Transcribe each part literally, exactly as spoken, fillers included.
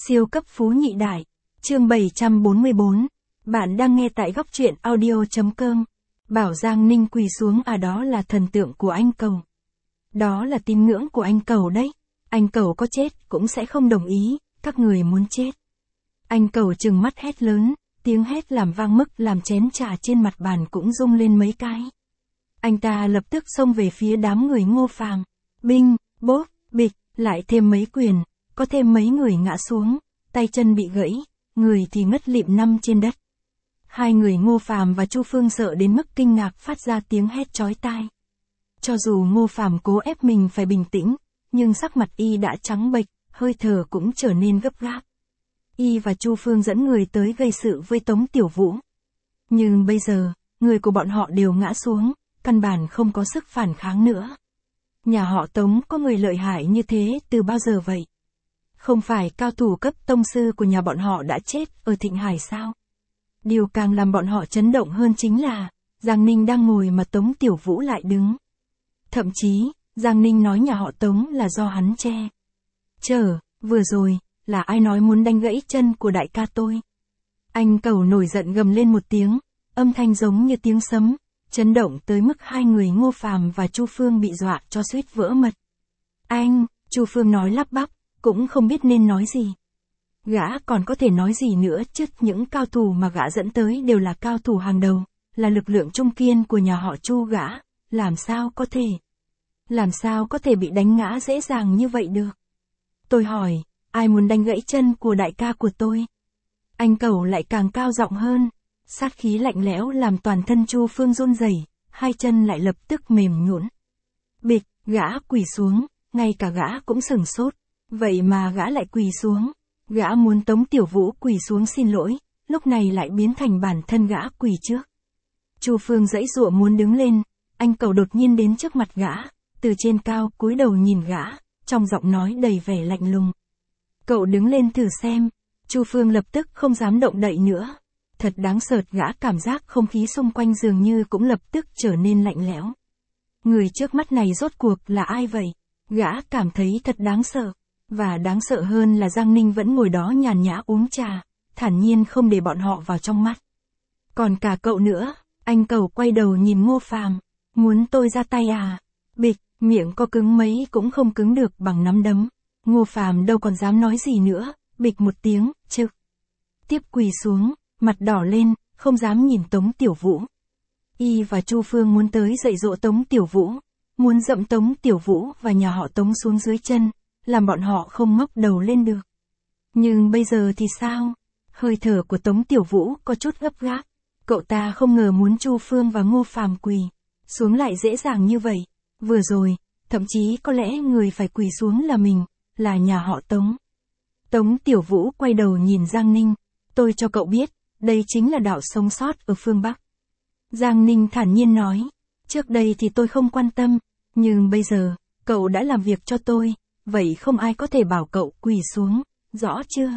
Siêu cấp phú nhị đại. Chương bảy trăm bốn mươi bốn. Bạn đang nghe tại góc truyện audio chấm com. Bảo Giang Ninh quỳ xuống à, đó là thần tượng của anh Cầu. Đó là tín ngưỡng của anh Cầu đấy. Anh Cầu có chết cũng sẽ không đồng ý, các người muốn chết. Anh Cầu trừng mắt hét lớn, tiếng hét làm vang mức làm chén trà trên mặt bàn cũng rung lên mấy cái. Anh ta lập tức xông về phía đám người Ngô Phàm. Binh, bốp, bịch, lại thêm mấy quyền, có thêm mấy người ngã xuống, tay chân bị gãy, người thì ngất lịm nằm trên đất. Hai người Ngô Phàm và Chu Phương sợ đến mức kinh ngạc phát ra tiếng hét chói tai. Cho dù Ngô Phàm cố ép mình phải bình tĩnh, nhưng sắc mặt y đã trắng bệch, hơi thở cũng trở nên gấp gáp. Y và Chu Phương dẫn người tới gây sự với Tống Tiểu Vũ. Nhưng bây giờ, người của bọn họ đều ngã xuống, căn bản không có sức phản kháng nữa. Nhà họ Tống có người lợi hại như thế từ bao giờ vậy? Không phải cao thủ cấp tông sư của nhà bọn họ đã chết ở Thịnh Hải sao? Điều càng làm bọn họ chấn động hơn chính là, Giang Ninh đang ngồi mà Tống Tiểu Vũ lại đứng. Thậm chí, Giang Ninh nói nhà họ Tống là do hắn che. Chờ, vừa rồi, là ai nói muốn đánh gãy chân của đại ca tôi? Anh Cầu nổi giận gầm lên một tiếng, âm thanh giống như tiếng sấm, chấn động tới mức hai người Ngô Phàm và Chu Phương bị dọa cho suýt vỡ mật. Anh, Chu Phương nói lắp bắp, cũng không biết nên nói gì. Gã còn có thể nói gì nữa chứ, những cao thủ mà gã dẫn tới đều là cao thủ hàng đầu, là lực lượng trung kiên của nhà họ Chu gã, làm sao có thể? Làm sao có thể bị đánh ngã dễ dàng như vậy được? Tôi hỏi, ai muốn đánh gãy chân của đại ca của tôi? Anh Cầu lại càng cao giọng hơn, sát khí lạnh lẽo làm toàn thân Chu Phương run rẩy, hai chân lại lập tức mềm nhũn. Bịch, gã quỳ xuống, ngay cả gã cũng sửng sốt, vậy mà gã lại quỳ xuống. Gã muốn Tống Tiểu Vũ quỳ xuống xin lỗi, lúc này lại biến thành bản thân gã quỳ trước. Chu Phương giãy giụa muốn đứng lên, anh Cầu đột nhiên đến trước mặt gã, từ trên cao cúi đầu nhìn gã, trong giọng nói đầy vẻ lạnh lùng. Cậu đứng lên thử xem. Chu Phương lập tức không dám động đậy nữa. Thật đáng sợ, gã cảm giác không khí xung quanh dường như cũng lập tức trở nên lạnh lẽo. Người trước mắt này rốt cuộc là ai vậy? Gã cảm thấy thật đáng sợ. Và đáng sợ hơn là Giang Ninh vẫn ngồi đó nhàn nhã uống trà, thản nhiên không để bọn họ vào trong mắt. Còn cả cậu nữa, anh Cầu quay đầu nhìn Ngô Phàm, muốn tôi ra tay à? Bịch, miệng có cứng mấy cũng không cứng được bằng nắm đấm. Ngô Phàm đâu còn dám nói gì nữa, bịch một tiếng, trực tiếp quỳ xuống, mặt đỏ lên, không dám nhìn Tống Tiểu Vũ. Y và Chu Phương muốn tới dạy dỗ Tống Tiểu Vũ, muốn dậm Tống Tiểu Vũ và nhà họ Tống xuống dưới chân, làm bọn họ không ngóc đầu lên được. Nhưng bây giờ thì sao? Hơi thở của Tống Tiểu Vũ có chút gấp gáp. Cậu ta không ngờ muốn Chu Phương và Ngô Phàm quỳ xuống lại dễ dàng như vậy. Vừa rồi, thậm chí có lẽ người phải quỳ xuống là mình, là nhà họ Tống. Tống Tiểu Vũ quay đầu nhìn Giang Ninh, tôi cho cậu biết, đây chính là đạo sống sót ở phương Bắc. Giang Ninh thản nhiên nói, trước đây thì tôi không quan tâm, nhưng bây giờ, cậu đã làm việc cho tôi, vậy không ai có thể bảo cậu quỳ xuống, rõ chưa?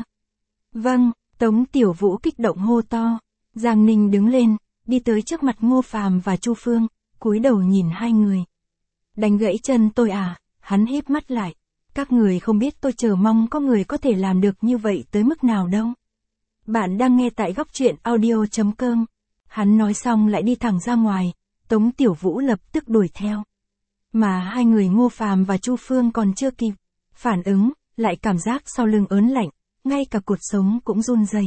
Vâng, Tống Tiểu Vũ kích động hô to. Giang Ninh đứng lên, đi tới trước mặt Ngô Phàm và Chu Phương, cúi đầu nhìn hai người. Đánh gãy chân tôi à? Hắn híp mắt lại. Các người không biết tôi chờ mong có người có thể làm được như vậy tới mức nào đâu. Bạn đang nghe tại góc truyện audio chấm com. Hắn nói xong lại đi thẳng ra ngoài, Tống Tiểu Vũ lập tức đuổi theo. Mà hai người Ngô Phàm và Chu Phương còn chưa kịp phản ứng, lại cảm giác sau lưng ớn lạnh, ngay cả cột sống cũng run rẩy.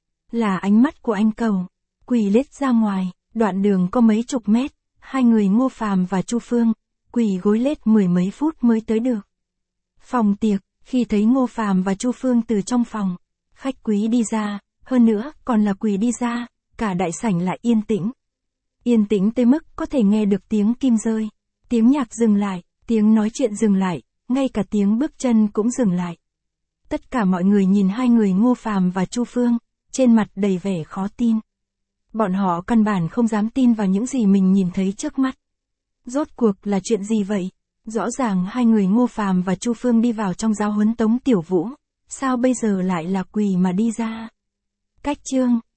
Là ánh mắt của anh Cầu, quỳ lết ra ngoài, đoạn đường có mấy chục mét, hai người Ngô Phàm và Chu Phương quỳ gối lết mười mấy phút mới tới được phòng tiệc. Khi thấy Ngô Phàm và Chu Phương từ trong phòng khách quý đi ra, hơn nữa còn là quỳ đi ra, cả đại sảnh lại yên tĩnh. Yên tĩnh tới mức có thể nghe được tiếng kim rơi, tiếng nhạc dừng lại, tiếng nói chuyện dừng lại, ngay cả tiếng bước chân cũng dừng lại. Tất cả mọi người nhìn hai người Ngô Phàm và Chu Phương, trên mặt đầy vẻ khó tin. Bọn họ căn bản không dám tin vào những gì mình nhìn thấy trước mắt. Rốt cuộc là chuyện gì vậy? Rõ ràng hai người Ngô Phàm và Chu Phương đi vào trong giáo huấn Tống Tiểu Vũ, sao bây giờ lại là quỳ mà đi ra? Cách chương